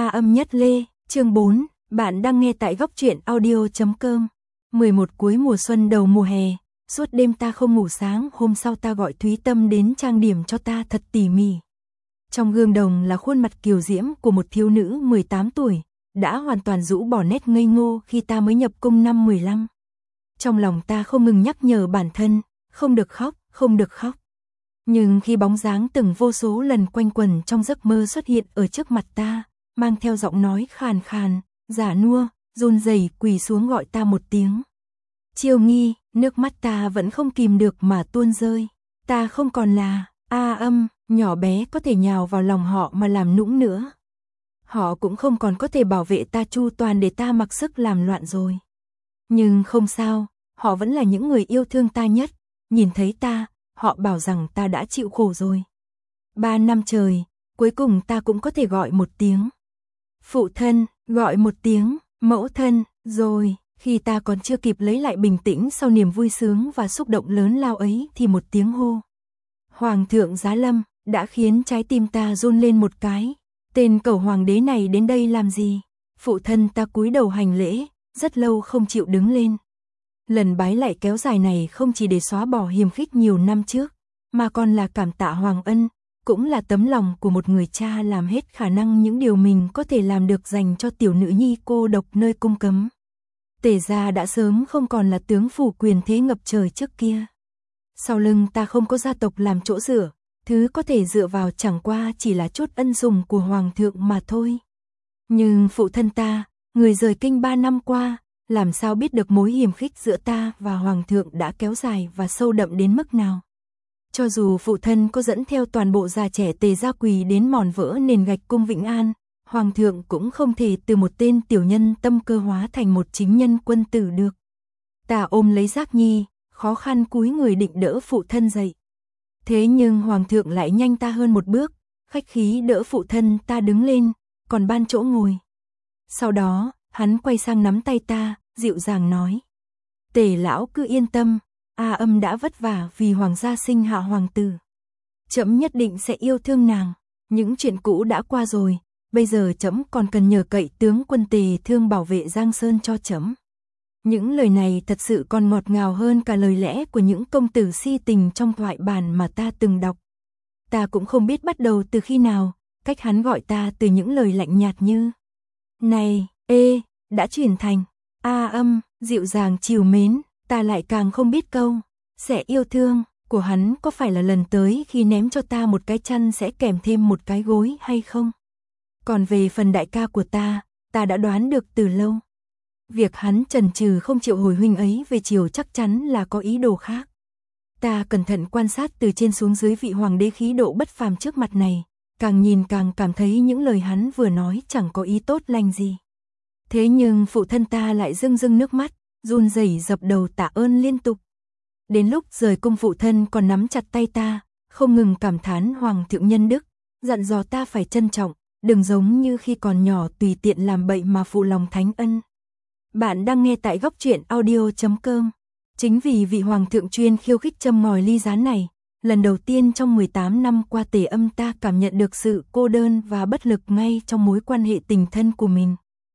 Âm Nhất Lê, chương 4, bạn đang nghe tại góc truyện audio.com. 11 cuối mùa xuân đầu mùa hè, suốt đêm ta không ngủ sáng, hôm sau ta gọi Thúy Tâm đến trang điểm cho ta thật tỉ mỉ. Trong gương đồng là khuôn mặt kiều diễm của một thiếu nữ 18 tuổi, đã hoàn toàn rũ bỏ nét ngây ngô khi ta mới nhập cung năm 15. Trong lòng ta không ngừng nhắc nhở bản thân, không được khóc, không được khóc. Nhưng khi bóng dáng từng vô số lần quanh quẩn trong giấc mơ xuất hiện ở trước mặt ta, mang theo giọng nói khàn khàn, giả nua, run rẩy quỳ xuống gọi ta một tiếng. Chiêu Nghi, nước mắt ta vẫn không kìm được mà tuôn rơi. Ta không còn là Âm, nhỏ bé có thể nhào vào lòng họ mà làm nũng nữa. Họ cũng không còn có thể bảo vệ ta chu toàn để ta mặc sức làm loạn rồi. Nhưng không sao, họ vẫn là những người yêu thương ta nhất. Nhìn thấy ta, họ bảo rằng ta đã chịu khổ rồi. 3 năm trời, cuối cùng ta cũng có thể gọi một tiếng phụ thân, gọi một tiếng mẫu thân, rồi, khi ta còn chưa kịp lấy lại bình tĩnh sau niềm vui sướng và xúc động lớn lao ấy thì một tiếng hô Hoàng thượng giá lâm đã khiến trái tim ta run lên một cái. Tên cẩu hoàng đế này đến đây làm gì? Phụ thân ta cúi đầu hành lễ, rất lâu không chịu đứng lên. Lần bái lại kéo dài này không chỉ để xóa bỏ hiềm khích nhiều năm trước, mà còn là cảm tạ hoàng ân, cũng là tấm lòng của một người cha làm hết khả năng những điều mình có thể làm được dành cho tiểu nữ nhi cô độc nơi cung cấm. Tề gia đã sớm không còn là tướng phủ quyền thế ngập trời trước kia. Sau lưng ta không có gia tộc làm chỗ dựa, thứ có thể dựa vào chẳng qua chỉ là chút ân sủng của hoàng thượng mà thôi. Nhưng phụ thân ta, người rời kinh 3 năm qua, làm sao biết được mối hiềm khích giữa ta và hoàng thượng đã kéo dài và sâu đậm đến mức nào. Cho dù phụ thân có dẫn theo toàn bộ già trẻ Tề gia quỳ đến mòn vỡ nền gạch cung Vĩnh An, hoàng thượng cũng không thể từ một tên tiểu nhân tâm cơ hóa thành một chính nhân quân tử được. Ta ôm lấy Giác Nhi, khó khăn cúi người định đỡ phụ thân dậy. Thế nhưng hoàng thượng lại nhanh ta hơn một bước, khách khí đỡ phụ thân ta đứng lên, còn ban chỗ ngồi. Sau đó, hắn quay sang nắm tay ta, dịu dàng nói: Tề lão cứ yên tâm, Âm đã vất vả vì hoàng gia sinh hạ hoàng tử. Trẫm nhất định sẽ yêu thương nàng, những chuyện cũ đã qua rồi, bây giờ trẫm còn cần nhờ cậy tướng quân Tề Thương bảo vệ Giang Sơn cho trẫm. Những lời này thật sự còn ngọt ngào hơn cả lời lẽ của những công tử si tình trong thoại bản mà ta từng đọc. Ta cũng không biết bắt đầu từ khi nào, cách hắn gọi ta từ những lời lạnh nhạt như này, đã chuyển thành Âm, dịu dàng trìu mến. Ta lại càng không biết câu sẽ yêu thương của hắn có phải là lần tới khi ném cho ta một cái chăn sẽ kèm thêm một cái gối hay không. Còn về phần đại ca của ta đã đoán được từ lâu. Việc hắn chần chừ không chịu hồi huynh ấy về chiều chắc chắn là có ý đồ khác. Ta cẩn thận quan sát từ trên xuống dưới vị hoàng đế khí độ bất phàm trước mặt này, càng nhìn càng cảm thấy những lời hắn vừa nói chẳng có ý tốt lành gì. Thế nhưng phụ thân ta lại rưng rưng nước mắt, run rẩy dập đầu tạ ơn liên tục. Đến lúc rời cung phụ thân còn nắm chặt tay ta, không ngừng cảm thán hoàng thượng nhân đức, dặn dò ta phải trân trọng, đừng giống như khi còn nhỏ tùy tiện làm bậy mà phụ lòng thánh ân. Bạn đang nghe tại góc truyện audio.com. Chính vì vị hoàng thượng chuyên khiêu khích châm ngòi ly gián này, lần đầu tiên trong 18 năm qua Tề Âm ta cảm nhận được sự cô đơn và bất lực ngay trong mối quan hệ tình thân của mình.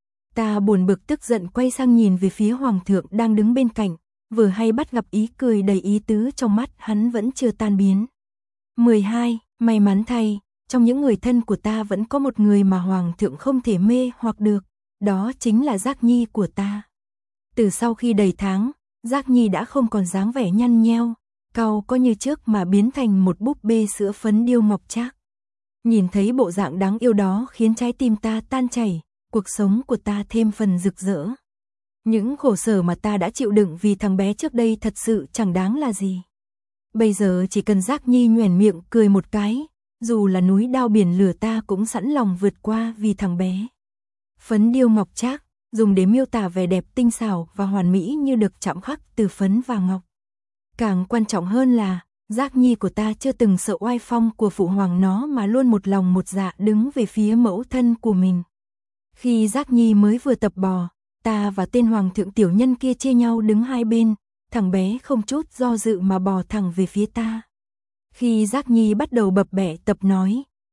Ta buồn bực tức giận quay sang nhìn về phía hoàng thượng đang đứng bên cạnh, vừa hay bắt gặp ý cười đầy ý tứ trong mắt hắn vẫn chưa tan biến. 12. May mắn thay, trong những người thân của ta vẫn có một người mà hoàng thượng không thể mê hoặc được, đó chính là Giác Nhi của ta. Từ sau khi đầy tháng, Giác Nhi đã không còn dáng vẻ nhăn nheo, cau có như trước mà biến thành một búp bê sữa phấn điêu ngọc trác. Nhìn thấy bộ dạng đáng yêu đó khiến trái tim ta tan chảy, cuộc sống của ta thêm phần rực rỡ. Những khổ sở mà ta đã chịu đựng vì thằng bé trước đây thật sự chẳng đáng là gì. Bây giờ chỉ cần Giác Nhi nhoẻn miệng cười một cái, dù là núi đao biển lửa ta cũng sẵn lòng vượt qua vì thằng bé. Phấn điêu ngọc trác, dùng để miêu tả vẻ đẹp tinh xảo và hoàn mỹ như được chạm khắc từ phấn và ngọc. Càng quan trọng hơn là, Giác Nhi của ta chưa từng sợ oai phong của phụ hoàng nó mà luôn một lòng một dạ đứng về phía mẫu thân của mình. Khi Giác Nhi mới vừa tập bò, ta và tên hoàng thượng tiểu nhân kia chia nhau đứng hai bên, thằng bé không chút do dự mà bò thẳng về phía ta. Khi Giác Nhi bắt đầu bập bẹ tập nói,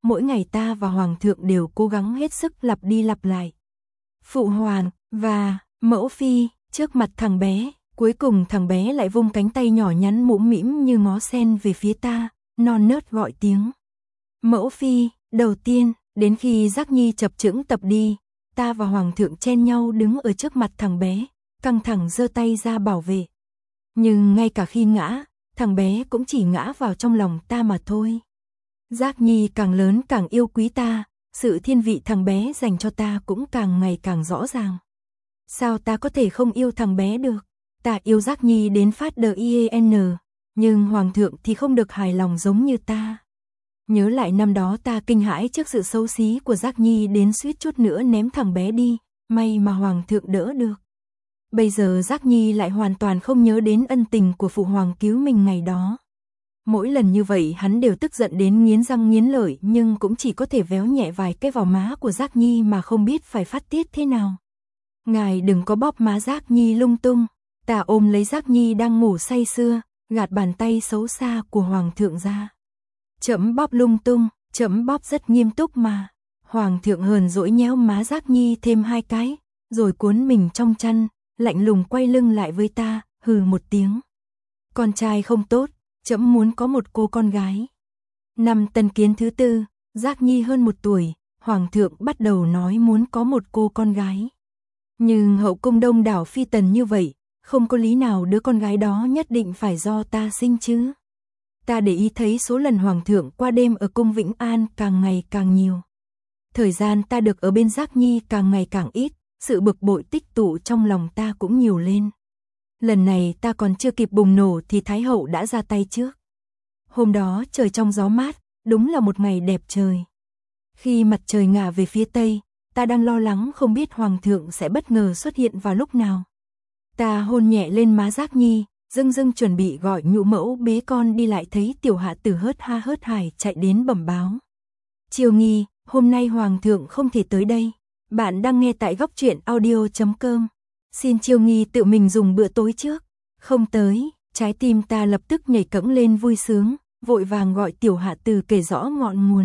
mỗi ngày ta và Hoàng thượng đều cố gắng hết sức lặp đi lặp lại. Phụ hoàng và mẫu phi, trước mặt thằng bé, cuối cùng thằng bé lại vung cánh tay nhỏ nhắn mũm mĩm như ngó sen về phía ta, non nớt gọi tiếng. Mẫu phi, đầu tiên, đến khi Giác Nhi chập chững tập đi, ta và Hoàng thượng chen nhau đứng ở trước mặt thằng bé, căng thẳng giơ tay ra bảo vệ. Nhưng ngay cả khi ngã, thằng bé cũng chỉ ngã vào trong lòng ta mà thôi. Giác Nhi càng lớn càng yêu quý ta, sự thiên vị thằng bé dành cho ta cũng càng ngày càng rõ ràng. Sao ta có thể không yêu thằng bé được? Ta yêu Giác Nhi đến phát DIEN, nhưng Hoàng thượng thì không được hài lòng giống như ta. Nhớ lại năm đó ta kinh hãi trước sự xấu xí của Giác Nhi đến suýt chút nữa ném thằng bé đi, may mà Hoàng thượng đỡ được. Bây giờ Giác Nhi lại hoàn toàn không nhớ đến ân tình của phụ hoàng cứu mình ngày đó. Mỗi lần như vậy hắn đều tức giận đến nghiến răng nghiến lợi, nhưng cũng chỉ có thể véo nhẹ vài cái vào má của Giác Nhi mà không biết phải phát tiết thế nào. Ngài đừng có bóp má Giác Nhi lung tung. Ta ôm lấy Giác Nhi đang ngủ say sưa, gạt bàn tay xấu xa của Hoàng thượng ra. Chấm bóp lung tung, chấm bóp rất nghiêm túc mà. Hoàng thượng hờn dỗi nhéo má Giác Nhi thêm 2 cái, rồi cuốn mình trong chăn, lạnh lùng quay lưng lại với ta, hừ một tiếng. Con trai không tốt, chấm muốn có một cô con gái. Năm Tân Kiến thứ 4, Giác Nhi hơn 1 tuổi, Hoàng thượng bắt đầu nói muốn có một cô con gái. Nhưng hậu cung đông đảo phi tần như vậy, không có lý nào đứa con gái đó nhất định phải do ta sinh chứ. Ta để ý thấy số lần Hoàng thượng qua đêm ở cung Vĩnh An càng ngày càng nhiều. Thời gian ta được ở bên Giác Nhi càng ngày càng ít, sự bực bội tích tụ trong lòng ta cũng nhiều lên. Lần này ta còn chưa kịp bùng nổ thì Thái hậu đã ra tay trước. Hôm đó trời trong gió mát, đúng là một ngày đẹp trời. Khi mặt trời ngả về phía tây, ta đang lo lắng không biết Hoàng thượng sẽ bất ngờ xuất hiện vào lúc nào. Ta hôn nhẹ lên má Giác Nhi, dưng dưng chuẩn bị gọi nhũ mẫu bế con đi, lại thấy tiểu hạ tử hớt ha hớt hải chạy đến bẩm báo. Triều Nghi, hôm nay Hoàng thượng không thể tới đây. Bạn đang nghe tại góc truyện audio.com. Xin Triều Nghi tự mình dùng bữa tối trước. Không tới, trái tim ta lập tức nhảy cẫng lên vui sướng, vội vàng gọi tiểu hạ tử kể rõ ngọn nguồn.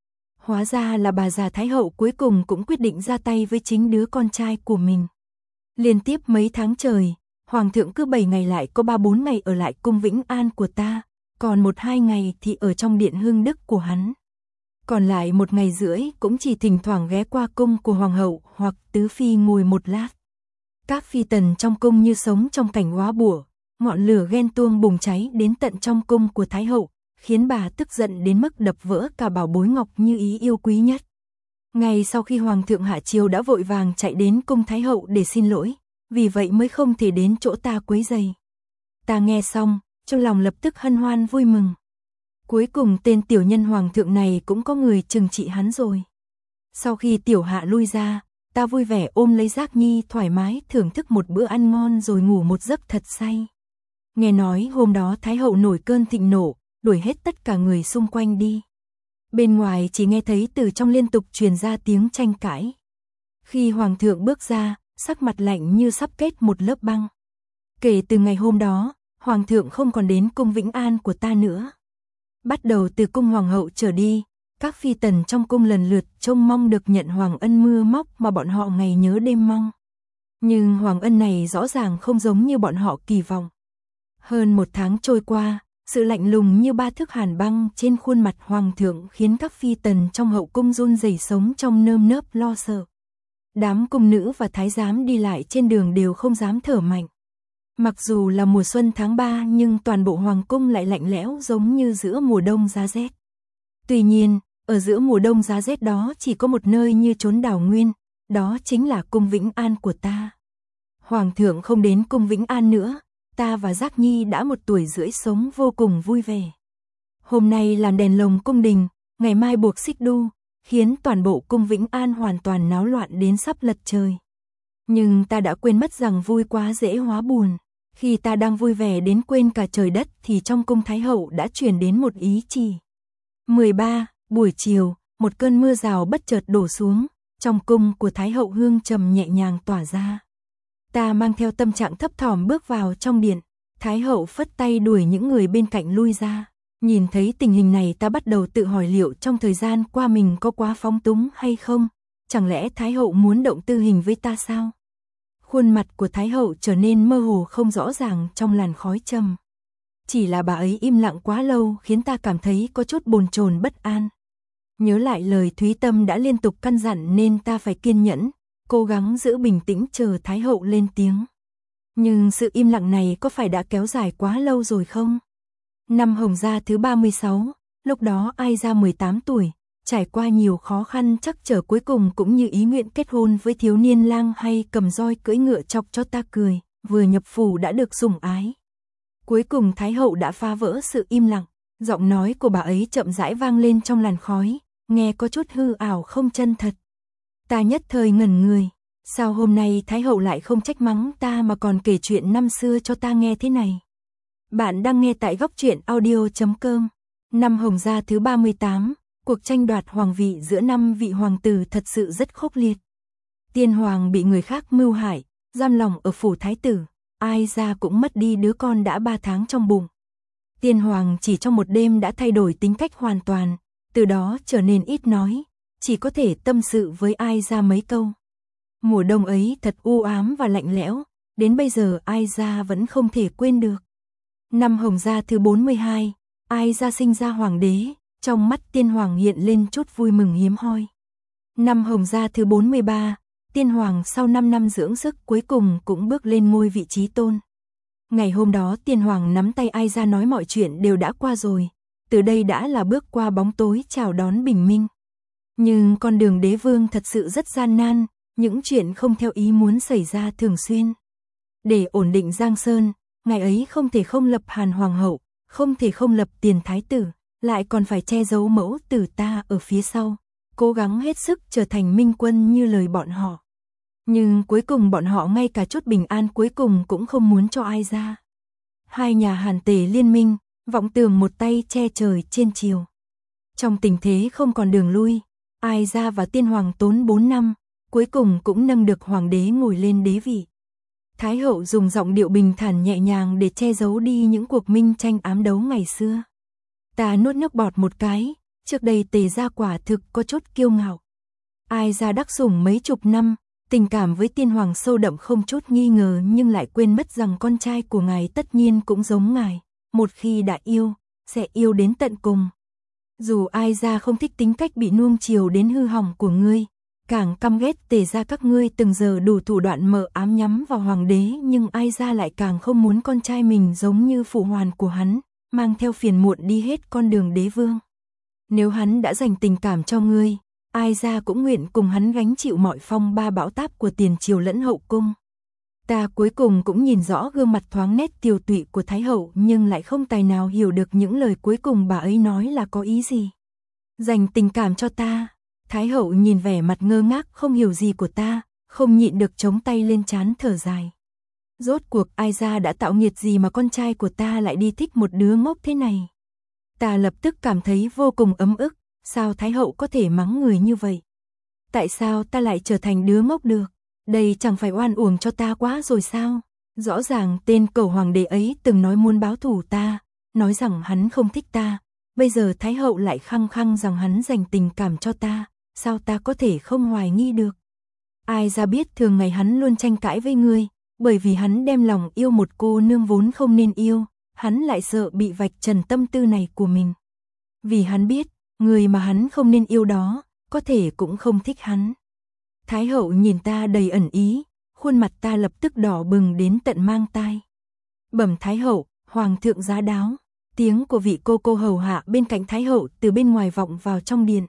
Hóa ra là bà già Thái hậu cuối cùng cũng quyết định ra tay với chính đứa con trai của mình. Liên tiếp mấy tháng trời, Hoàng thượng cứ 7 ngày lại có 3-4 ngày ở lại cung Vĩnh An của ta, còn 1-2 ngày thì ở trong điện Hưng Đức của hắn. Còn lại 1 ngày rưỡi cũng chỉ thỉnh thoảng ghé qua cung của Hoàng hậu hoặc tứ phi ngồi một lát. Các phi tần trong cung như sống trong cảnh hóa bùa, ngọn lửa ghen tuông bùng cháy đến tận trong cung của Thái hậu, khiến bà tức giận đến mức đập vỡ cả bảo bối ngọc như ý yêu quý nhất. Ngay sau khi Hoàng thượng hạ chiều đã vội vàng chạy đến cung Thái hậu để xin lỗi, vì vậy mới không thể đến chỗ ta quấy rầy. Ta nghe xong, trong lòng lập tức hân hoan vui mừng. Cuối cùng tên tiểu nhân Hoàng thượng này cũng có người trừng trị hắn rồi. Sau khi tiểu hạ lui ra, ta vui vẻ ôm lấy Giác Nhi thoải mái thưởng thức một bữa ăn ngon rồi ngủ một giấc thật say. Nghe nói hôm đó Thái hậu nổi cơn thịnh nộ, đuổi hết tất cả người xung quanh đi. Bên ngoài chỉ nghe thấy từ trong liên tục truyền ra tiếng tranh cãi. Khi Hoàng thượng bước ra, sắc mặt lạnh như sắp kết một lớp băng. Kể từ ngày hôm đó, Hoàng thượng không còn đến cung Vĩnh An của ta nữa. Bắt đầu từ cung Hoàng hậu trở đi, các phi tần trong cung lần lượt trông mong được nhận Hoàng ân mưa móc mà bọn họ ngày nhớ đêm mong. Nhưng Hoàng ân này rõ ràng không giống như bọn họ kỳ vọng. Hơn 1 tháng trôi qua, sự lạnh lùng như 3 thước hàn băng trên khuôn mặt Hoàng thượng khiến các phi tần trong hậu cung run rẩy sống trong nơm nớp lo sợ. Đám cung nữ và thái giám đi lại trên đường đều không dám thở mạnh. Mặc dù là mùa xuân tháng 3 nhưng toàn bộ hoàng cung lại lạnh lẽo giống như giữa mùa đông giá rét. Tuy nhiên, ở giữa mùa đông giá rét đó chỉ có một nơi như chốn đào nguyên, đó chính là cung Vĩnh An của ta. Hoàng thượng không đến cung Vĩnh An nữa, ta và Giác Nhi đã 1 tuổi rưỡi sống vô cùng vui vẻ. Hôm nay làm đèn lồng cung đình, ngày mai buộc xích đu, khiến toàn bộ cung Vĩnh An hoàn toàn náo loạn đến sắp lật trời. Nhưng ta đã quên mất rằng vui quá dễ hóa buồn. Khi ta đang vui vẻ đến quên cả trời đất thì trong cung Thái hậu đã truyền đến một ý chỉ. 13. Buổi chiều, một cơn mưa rào bất chợt đổ xuống, trong cung của Thái hậu hương trầm nhẹ nhàng tỏa ra. Ta mang theo tâm trạng thấp thỏm bước vào trong điện, Thái hậu phất tay đuổi những người bên cạnh lui ra. Nhìn thấy tình hình này ta bắt đầu tự hỏi liệu trong thời gian qua mình có quá phóng túng hay không, chẳng lẽ Thái hậu muốn động tư hình với ta sao? Khuôn mặt của Thái hậu trở nên mơ hồ không rõ ràng trong làn khói trầm. Chỉ là bà ấy im lặng quá lâu khiến ta cảm thấy có chút bồn chồn bất an. Nhớ lại lời Thúy Tâm đã liên tục căn dặn nên ta phải kiên nhẫn, cố gắng giữ bình tĩnh chờ Thái hậu lên tiếng. Nhưng sự im lặng này có phải đã kéo dài quá lâu rồi không? Năm Hồng Gia thứ 36, lúc đó Ai Gia 18 tuổi, trải qua nhiều khó khăn trắc trở cuối cùng cũng như ý nguyện kết hôn với thiếu niên lang hay cầm roi cưỡi ngựa chọc cho ta cười, vừa nhập phủ đã được sủng ái. Cuối cùng Thái hậu đã phá vỡ sự im lặng, giọng nói của bà ấy chậm rãi vang lên trong làn khói, nghe có chút hư ảo không chân thật. Ta nhất thời ngẩn người, sao hôm nay Thái hậu lại không trách mắng ta mà còn kể chuyện năm xưa cho ta nghe thế này? Bạn đang nghe tại góc truyện audio.com. Năm Hồng Gia thứ 38, cuộc tranh đoạt hoàng vị giữa 5 vị hoàng tử thật sự rất khốc liệt. Tiên hoàng bị người khác mưu hại, giam lòng ở phủ thái tử, Ai Gia cũng mất đi đứa con đã 3 tháng trong bụng. Tiên hoàng chỉ trong một đêm đã thay đổi tính cách hoàn toàn, từ đó trở nên ít nói, chỉ có thể tâm sự với Ai Gia mấy câu. Mùa đông ấy thật u ám và lạnh lẽo, đến bây giờ Ai Gia vẫn không thể quên được. Năm Hồng Gia thứ 42, Ai Gia sinh ra hoàng đế, trong mắt tiên hoàng hiện lên chút vui mừng hiếm hoi. Năm Hồng Gia thứ 43, tiên hoàng sau 5 năm dưỡng sức cuối cùng cũng bước lên ngôi vị trí tôn. Ngày hôm đó tiên hoàng nắm tay Ai Gia nói mọi chuyện đều đã qua rồi, từ đây đã là bước qua bóng tối chào đón bình minh. Nhưng con đường đế vương thật sự rất gian nan, những chuyện không theo ý muốn xảy ra thường xuyên. Để ổn định Giang Sơn, ngày ấy không thể không lập Hàn Hoàng hậu, không thể không lập Tiền Thái tử, lại còn phải che giấu mẫu tử ta ở phía sau, cố gắng hết sức trở thành minh quân như lời bọn họ. Nhưng cuối cùng bọn họ ngay cả chút bình an cuối cùng cũng không muốn cho Ai Gia. Hai nhà Hàn Tề liên minh, vọng tưởng một tay che trời trên chiều. Trong tình thế không còn đường lui, Ai Gia và tiên hoàng tốn 4 năm, cuối cùng cũng nâng được hoàng đế ngồi lên đế vị. Thái hậu dùng giọng điệu bình thản nhẹ nhàng để che giấu đi những cuộc minh tranh ám đấu ngày xưa. Ta nuốt nước bọt một cái, trước đây Tề gia quả thực có chút kiêu ngạo. Ai Gia đắc sủng mấy chục năm, tình cảm với tiên hoàng sâu đậm không chút nghi ngờ nhưng lại quên mất rằng con trai của ngài tất nhiên cũng giống ngài, một khi đã yêu, sẽ yêu đến tận cùng. Dù Ai Gia không thích tính cách bị nuông chiều đến hư hỏng của ngươi, càng căm ghét Tề gia các ngươi từng giờ đủ thủ đoạn mờ ám nhắm vào hoàng đế, nhưng Ai Gia lại càng không muốn con trai mình giống như phụ hoàn của hắn, mang theo phiền muộn đi hết con đường đế vương. Nếu hắn đã dành tình cảm cho ngươi, Ai Gia cũng nguyện cùng hắn gánh chịu mọi phong ba bão táp của tiền triều lẫn hậu cung. Ta cuối cùng cũng nhìn rõ gương mặt thoáng nét tiều tụy của Thái hậu nhưng lại không tài nào hiểu được những lời cuối cùng bà ấy nói là có ý gì. Dành tình cảm cho ta. Thái hậu nhìn vẻ mặt ngơ ngác không hiểu gì của ta, không nhịn được chống tay lên trán thở dài. Rốt cuộc Ai Gia đã tạo nghiệt gì mà con trai của ta lại đi thích một đứa ngốc thế này. Ta lập tức cảm thấy vô cùng ấm ức, sao Thái hậu có thể mắng người như vậy? Tại sao ta lại trở thành đứa ngốc được? Đây chẳng phải oan uổng cho ta quá rồi sao? Rõ ràng tên cẩu hoàng đế ấy từng nói muốn báo thù ta, nói rằng hắn không thích ta. Bây giờ Thái hậu lại khăng khăng rằng hắn dành tình cảm cho ta, sao ta có thể không hoài nghi được? Ai Gia biết thường ngày hắn luôn tranh cãi với ngươi, bởi vì hắn đem lòng yêu một cô nương vốn không nên yêu, hắn lại sợ bị vạch trần tâm tư này của mình. Vì hắn biết, người mà hắn không nên yêu đó, có thể cũng không thích hắn. Thái hậu nhìn ta đầy ẩn ý, khuôn mặt ta lập tức đỏ bừng đến tận mang tai. Bẩm Thái hậu, hoàng thượng giá đáo. Tiếng của vị cô hầu hạ bên cạnh Thái hậu từ bên ngoài vọng vào trong điện.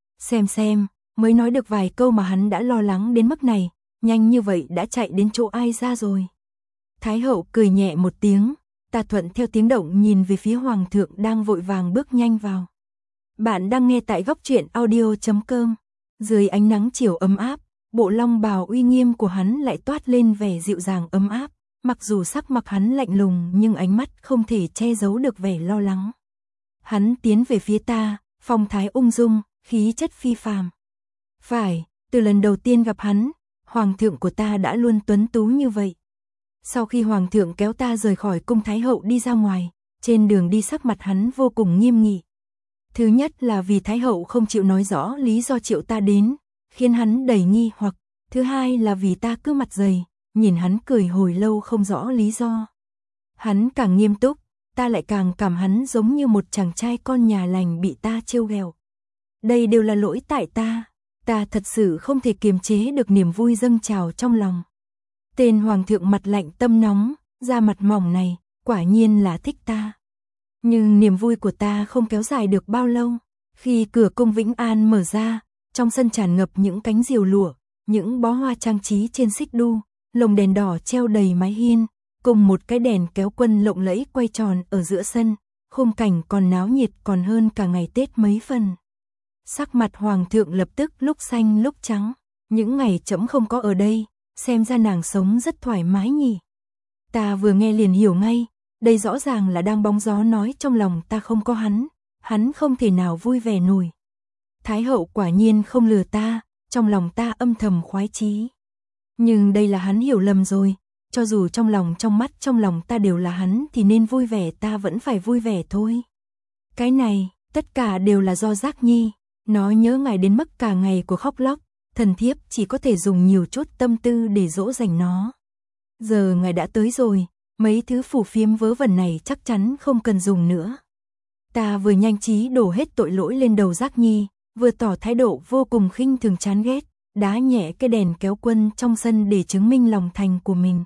Xem, mới nói được vài câu mà hắn đã lo lắng đến mức này, nhanh như vậy đã chạy đến chỗ Ai Gia rồi. Thái hậu cười nhẹ một tiếng, ta thuận theo tiếng động nhìn về phía hoàng thượng đang vội vàng bước nhanh vào. Bạn đang nghe tại góc truyện audio.com. Dưới ánh nắng chiều ấm áp, bộ long bào uy nghiêm của hắn lại toát lên vẻ dịu dàng ấm áp. Mặc dù sắc mặt hắn lạnh lùng nhưng ánh mắt không thể che giấu được vẻ lo lắng. Hắn tiến về phía ta, phong thái ung dung, khí chất phi phàm. Phải, từ lần đầu tiên gặp hắn, hoàng thượng của ta đã luôn tuấn tú như vậy. Sau khi hoàng thượng kéo ta rời khỏi cung Thái hậu đi ra ngoài, trên đường đi sắc mặt hắn vô cùng nghiêm nghị. Thứ nhất là vì Thái hậu không chịu nói rõ lý do triệu ta đến, khiến hắn đầy nghi hoặc. Thứ hai là vì ta cứ mặt dày, nhìn hắn cười hồi lâu không rõ lý do. Hắn càng nghiêm túc, ta lại càng cảm hắn giống như một chàng trai con nhà lành bị ta trêu ghẹo. Đây đều là lỗi tại ta thật sự không thể kiềm chế được niềm vui dâng trào trong lòng. Tên hoàng thượng mặt lạnh tâm nóng, da mặt mỏng này, quả nhiên là thích ta. Nhưng niềm vui của ta không kéo dài được bao lâu. Khi cửa cung Vĩnh An mở ra, trong sân tràn ngập những cánh diều lụa, những bó hoa trang trí trên xích đu, lồng đèn đỏ treo đầy mái hiên, cùng một cái đèn kéo quân lộng lẫy quay tròn ở giữa sân, khung cảnh còn náo nhiệt còn hơn cả ngày Tết mấy phần. Sắc mặt hoàng thượng lập tức lúc xanh lúc trắng, những ngày trẫm không có ở đây, xem ra nàng sống rất thoải mái nhỉ. Ta vừa nghe liền hiểu ngay, đây rõ ràng là đang bóng gió nói trong lòng ta không có hắn không thể nào vui vẻ nổi. Thái hậu quả nhiên không lừa ta, trong lòng ta âm thầm khoái chí. Nhưng đây là hắn hiểu lầm rồi, cho dù trong lòng trong mắt trong lòng ta đều là hắn thì nên vui vẻ ta vẫn phải vui vẻ thôi. Cái này, tất cả đều là do Giác Nhi, nó nhớ ngài đến mức cả ngày của khóc lóc, thần thiếp chỉ có thể dùng nhiều chút tâm tư để dỗ dành nó. Giờ ngài đã tới rồi, mấy thứ phù phiếm vớ vẩn này chắc chắn không cần dùng nữa. Ta vừa nhanh trí đổ hết tội lỗi lên đầu Giác Nhi, vừa tỏ thái độ vô cùng khinh thường chán ghét, đá nhẹ cái đèn kéo quân trong sân để chứng minh lòng thành của mình.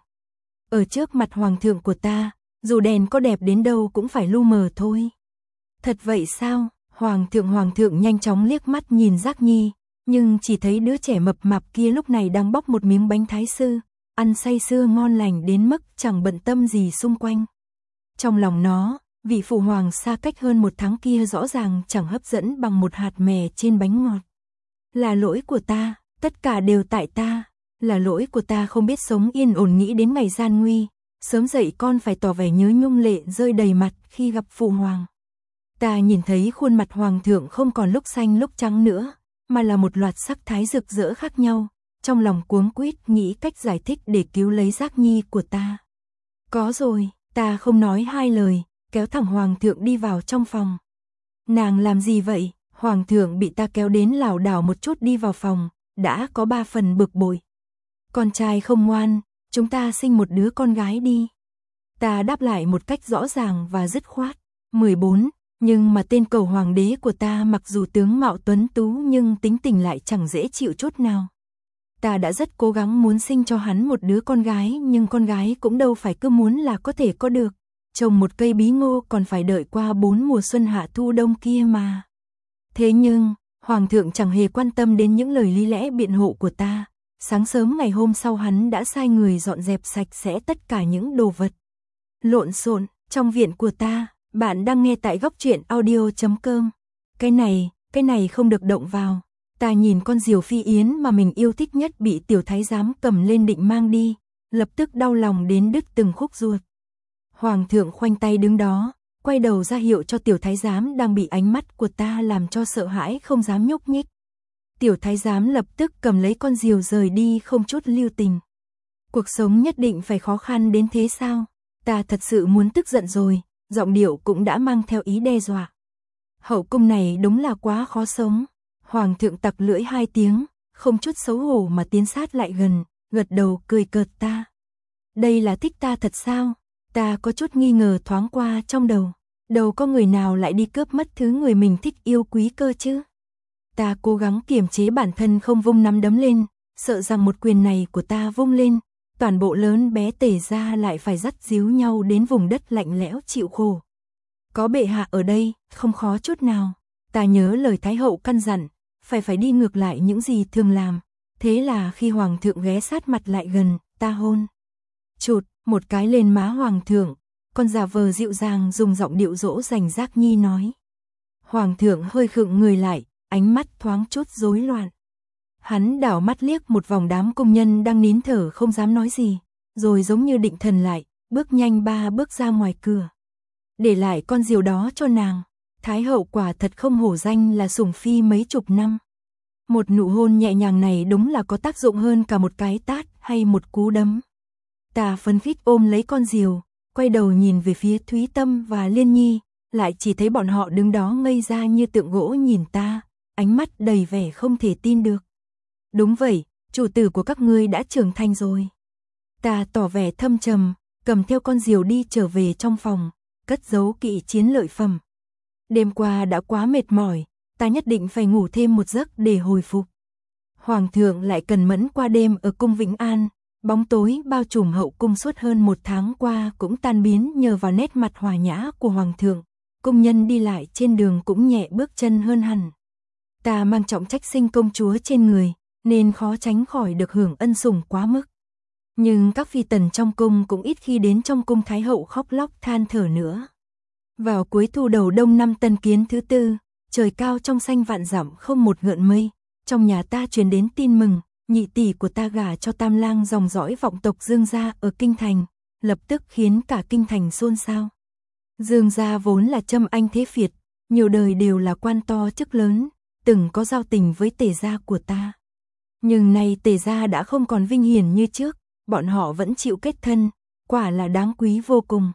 Ở trước mặt hoàng thượng của ta, dù đèn có đẹp đến đâu cũng phải lu mờ thôi. Thật vậy sao? Hoàng thượng nhanh chóng liếc mắt nhìn Giác Nhi, nhưng chỉ thấy đứa trẻ mập mạp kia lúc này đang bóc một miếng bánh thái sư, ăn say sưa ngon lành đến mức chẳng bận tâm gì xung quanh. Trong lòng nó, vị phụ hoàng xa cách hơn một tháng kia rõ ràng chẳng hấp dẫn bằng một hạt mè trên bánh ngọt. Là lỗi của ta, tất cả đều tại ta, là lỗi của ta không biết sống yên ổn nghĩ đến ngày gian nguy, sớm dậy con phải tỏ vẻ nhớ nhung lệ rơi đầy mặt khi gặp phụ hoàng. Ta nhìn thấy khuôn mặt hoàng thượng không còn lúc xanh lúc trắng nữa, mà là một loạt sắc thái rực rỡ khác nhau, trong lòng cuống quýt nghĩ cách giải thích để cứu lấy Giác Nhi của ta. Có rồi, ta không nói hai lời, kéo thẳng hoàng thượng đi vào trong phòng. Nàng làm gì vậy? Hoàng thượng bị ta kéo đến lảo đảo một chút đi vào phòng, đã có 3 phần bực bội. Con trai không ngoan, chúng ta sinh một đứa con gái đi. Ta đáp lại một cách rõ ràng và dứt khoát. 14, nhưng mà tên cầu hoàng đế của ta mặc dù tướng mạo tuấn tú nhưng tính tình lại chẳng dễ chịu chút nào. Ta đã rất cố gắng muốn sinh cho hắn một đứa con gái nhưng con gái cũng đâu phải cứ muốn là có thể có được. Trồng một cây bí ngô còn phải đợi qua 4 mùa xuân hạ thu đông kia mà. Thế nhưng, hoàng thượng chẳng hề quan tâm đến những lời lý lẽ biện hộ của ta. Sáng sớm ngày hôm sau hắn đã sai người dọn dẹp sạch sẽ tất cả những đồ vật lộn xộn trong viện của ta. Bạn đang nghe tại góc truyện audio.com. Cái này không được động vào. Ta nhìn con diều phi yến mà mình yêu thích nhất bị tiểu thái giám cầm lên định mang đi, lập tức đau lòng đến đứt từng khúc ruột. Hoàng thượng khoanh tay đứng đó, quay đầu ra hiệu cho tiểu thái giám đang bị ánh mắt của ta làm cho sợ hãi không dám nhúc nhích. Tiểu thái giám lập tức cầm lấy con diều rời đi không chút lưu tình. Cuộc sống nhất định phải khó khăn đến thế sao? Ta thật sự muốn tức giận rồi, giọng điệu cũng đã mang theo ý đe dọa. Hậu cung này đúng là quá khó sống. Hoàng thượng tặc lưỡi 2 tiếng, không chút xấu hổ mà tiến sát lại gần, gật đầu cười cợt ta. Đây là thích ta thật sao? Ta có chút nghi ngờ thoáng qua trong đầu. Đâu có người nào lại đi cướp mất thứ người mình thích yêu quý cơ chứ? Ta cố gắng kiềm chế bản thân không vung nắm đấm lên, sợ rằng một quyền này của ta vung lên, toàn bộ lớn bé Tề gia lại phải dắt díu nhau đến vùng đất lạnh lẽo chịu khổ. Có bệ hạ ở đây, không khó chút nào. Ta nhớ lời Thái hậu căn dặn, phải đi ngược lại những gì thường làm. Thế là khi hoàng thượng ghé sát mặt lại gần, ta hôn chụt một cái lên má hoàng thượng, còn giả vờ dịu dàng dùng giọng điệu dỗ dành Giác Nhi nói. Hoàng thượng hơi khựng người lại, ánh mắt thoáng chút rối loạn. Hắn đảo mắt liếc một vòng đám công nhân đang nín thở không dám nói gì, rồi giống như định thần lại, bước nhanh 3 bước ra ngoài cửa. Để lại con diều đó cho nàng. Thái hậu quả thật không hổ danh là sủng phi mấy chục năm. Một nụ hôn nhẹ nhàng này đúng là có tác dụng hơn cả một cái tát hay một cú đấm. Ta phấn khích ôm lấy con diều, quay đầu nhìn về phía Thúy Tâm và Liên Nhi, lại chỉ thấy bọn họ đứng đó ngây ra như tượng gỗ nhìn ta, ánh mắt đầy vẻ không thể tin được. Đúng vậy, chủ tử của các ngươi đã trưởng thành rồi. Ta tỏ vẻ thâm trầm, cầm theo con diều đi trở về trong phòng, cất giấu kỵ chiến lợi phẩm. Đêm qua đã quá mệt mỏi, ta nhất định phải ngủ thêm một giấc để hồi phục. Hoàng thượng lại cần mẫn qua đêm ở cung Vĩnh An, bóng tối bao trùm hậu cung suốt hơn 1 tháng qua cũng tan biến nhờ vào nét mặt hòa nhã của hoàng thượng, cung nhân đi lại trên đường cũng nhẹ bước chân hơn hẳn. Ta mang trọng trách sinh công chúa trên người, nên khó tránh khỏi được hưởng ân sủng quá mức. Nhưng các phi tần trong cung cũng ít khi đến trong cung thái hậu khóc lóc than thở nữa. Vào cuối thu đầu đông năm Tân Kiến thứ 4, trời cao trong xanh vạn dặm không một gợn mây, trong nhà ta truyền đến tin mừng, nhị tỷ của ta gả cho tam lang dòng dõi vọng tộc Dương gia ở kinh thành, lập tức khiến cả kinh thành xôn xao. Dương gia vốn là Trâm Anh thế phiệt, nhiều đời đều là quan to chức lớn, từng có giao tình với Tề gia của ta. Nhưng nay Tề gia đã không còn vinh hiển như trước, bọn họ vẫn chịu kết thân, quả là đáng quý vô cùng.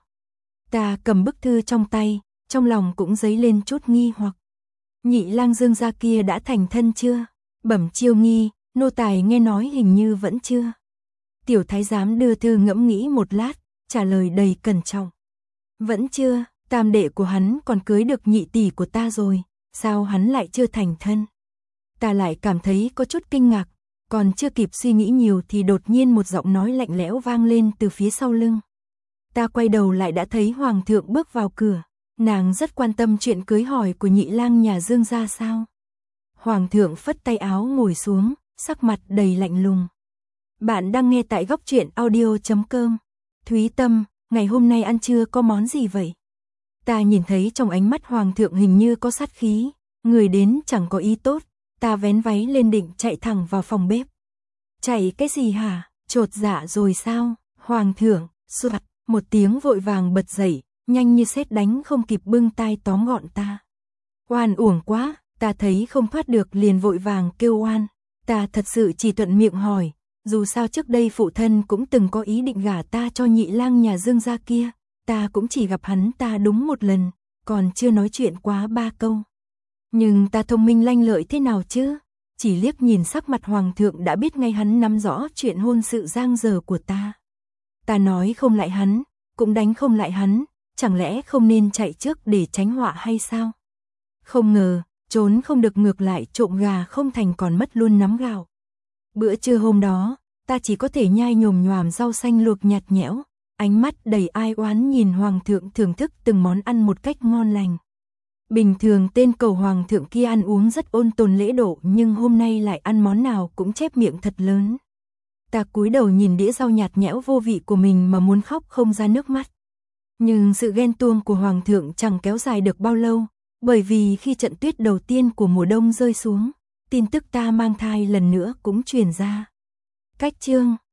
Ta cầm bức thư trong tay, trong lòng cũng dấy lên chút nghi hoặc. Nhị lang Dương gia kia đã thành thân chưa? Bẩm chiêu nghi, nô tài nghe nói hình như vẫn chưa. Tiểu thái giám đưa thư ngẫm nghĩ một lát, trả lời đầy cẩn trọng. Vẫn chưa, tam đệ của hắn còn cưới được nhị tỷ của ta rồi, sao hắn lại chưa thành thân? Ta lại cảm thấy có chút kinh ngạc, còn chưa kịp suy nghĩ nhiều thì đột nhiên một giọng nói lạnh lẽo vang lên từ phía sau lưng. Ta quay đầu lại đã thấy hoàng thượng bước vào cửa, nàng rất quan tâm chuyện cưới hỏi của nhị lang nhà Dương gia sao? Hoàng thượng phất tay áo ngồi xuống, sắc mặt đầy lạnh lùng. Bạn đang nghe tại góc truyện audio.com. Thúy Tâm, ngày hôm nay ăn trưa có món gì vậy? Ta nhìn thấy trong ánh mắt hoàng thượng hình như có sát khí, người đến chẳng có ý tốt, ta vén váy lên định chạy thẳng vào phòng bếp. Chạy cái gì hả? Chột dạ rồi sao? Hoàng thượng, soạt, một tiếng vội vàng bật dậy, nhanh như sét đánh không kịp bưng tay tóm gọn ta. Oan uổng quá, ta thấy không thoát được liền vội vàng kêu oan. Ta thật sự chỉ thuận miệng hỏi, dù sao trước đây phụ thân cũng từng có ý định gả ta cho nhị lang nhà Dương gia kia, ta cũng chỉ gặp hắn ta đúng một lần, còn chưa nói chuyện quá 3 câu. Nhưng ta thông minh lanh lợi thế nào chứ? Chỉ liếc nhìn sắc mặt hoàng thượng đã biết ngay hắn nắm rõ chuyện hôn sự giang dở của ta. Ta nói không lại hắn, cũng đánh không lại hắn, chẳng lẽ không nên chạy trước để tránh họa hay sao? Không ngờ, trốn không được ngược lại trộm gà không thành còn mất luôn nắm gạo. Bữa trưa hôm đó, ta chỉ có thể nhai nhồm nhoàm rau xanh luộc nhạt nhẽo, ánh mắt đầy ai oán nhìn hoàng thượng thưởng thức từng món ăn một cách ngon lành. Bình thường tên cầu hoàng thượng kia ăn uống rất ôn tồn lễ độ nhưng hôm nay lại ăn món nào cũng chép miệng thật lớn. Ta cúi đầu nhìn đĩa rau nhạt nhẽo vô vị của mình mà muốn khóc không ra nước mắt. Nhưng sự ghen tuông của hoàng thượng chẳng kéo dài được bao lâu, bởi vì khi trận tuyết đầu tiên của mùa đông rơi xuống, tin tức ta mang thai lần nữa cũng truyền ra. Cách chương